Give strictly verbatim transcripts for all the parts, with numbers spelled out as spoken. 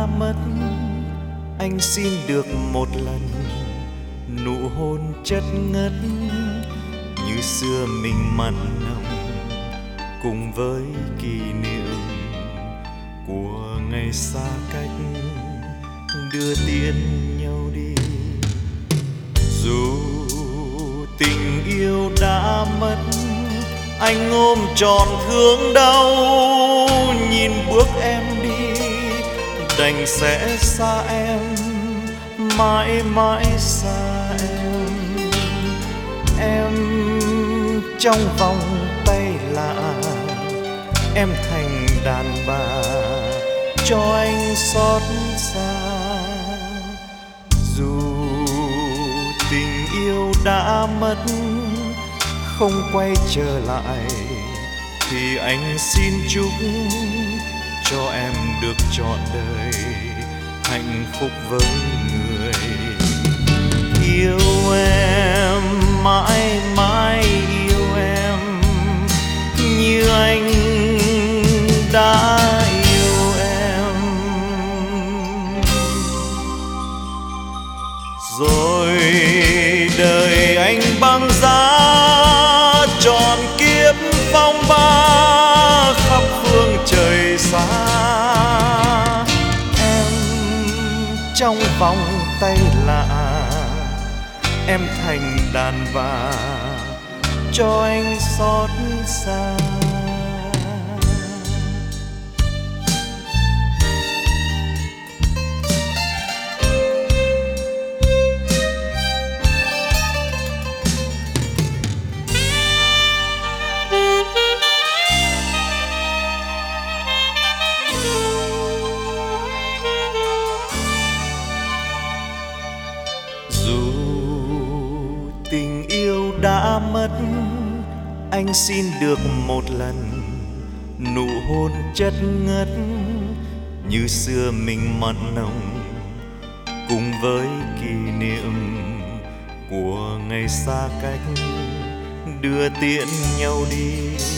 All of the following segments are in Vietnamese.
đã mất, anh xin được một lần nụ hôn chất ngất như xưa mình mặn nồng, cùng với kỷ niệm của ngày xa cách đưa tiễn nhau đi. Dù tình yêu đã mất, anh ôm trọn thương đau, nhìn bước em đi đành sẽ xa em, mãi mãi xa em. Em trong vòng tay lạ, em thành đàn bà cho anh xót xa. Dù tình yêu đã mất, không quay trở lại, thì anh xin chúc cho em được trọn đời hạnh phúc với người yêu em, mãi mãi yêu em như anh đã yêu em. Rồi đời anh băng giá trọn kiếp phong ba khắp phương trời xa. Em trong vòng tay lạ, em thành đàn bà cho anh xót xa. Dù tình yêu đã mất, anh xin được một lần nụ hôn chất ngất như xưa mình mặn nồng, cùng với kỷ niệm của ngày xa cách đưa tiễn nhau đi.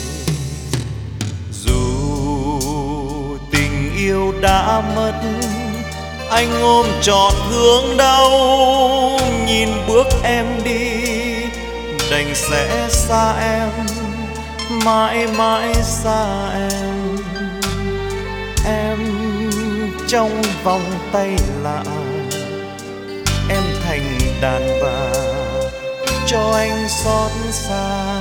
Dù tình yêu đã mất, anh ôm trọn thương đau, nhìn bước em đi đành sẽ xa em, mãi mãi xa em. Em trong vòng tay lạ, em thành đàn bà cho anh xót xa.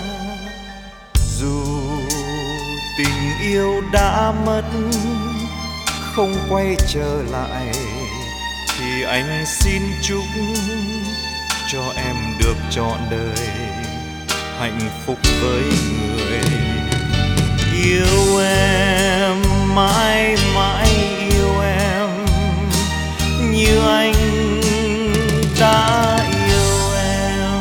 Dù tình yêu đã mất, không quay trở lại, thì anh xin chúc cho em được trọn đời hạnh phúc với người yêu em, mãi mãi yêu em như anh đã yêu em.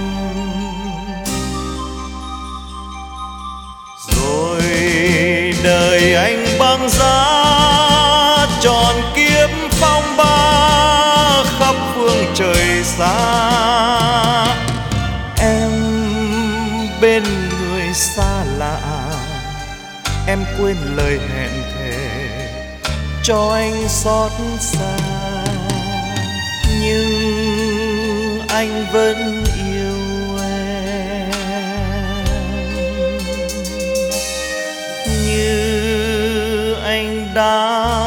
Rồi đời anh băng giá trọn kiếp phong ba khắp phương trời xa. Em bên người xa lạ, em quên lời hẹn thề cho anh xót xa, nhưng anh vẫn yêu em như anh đã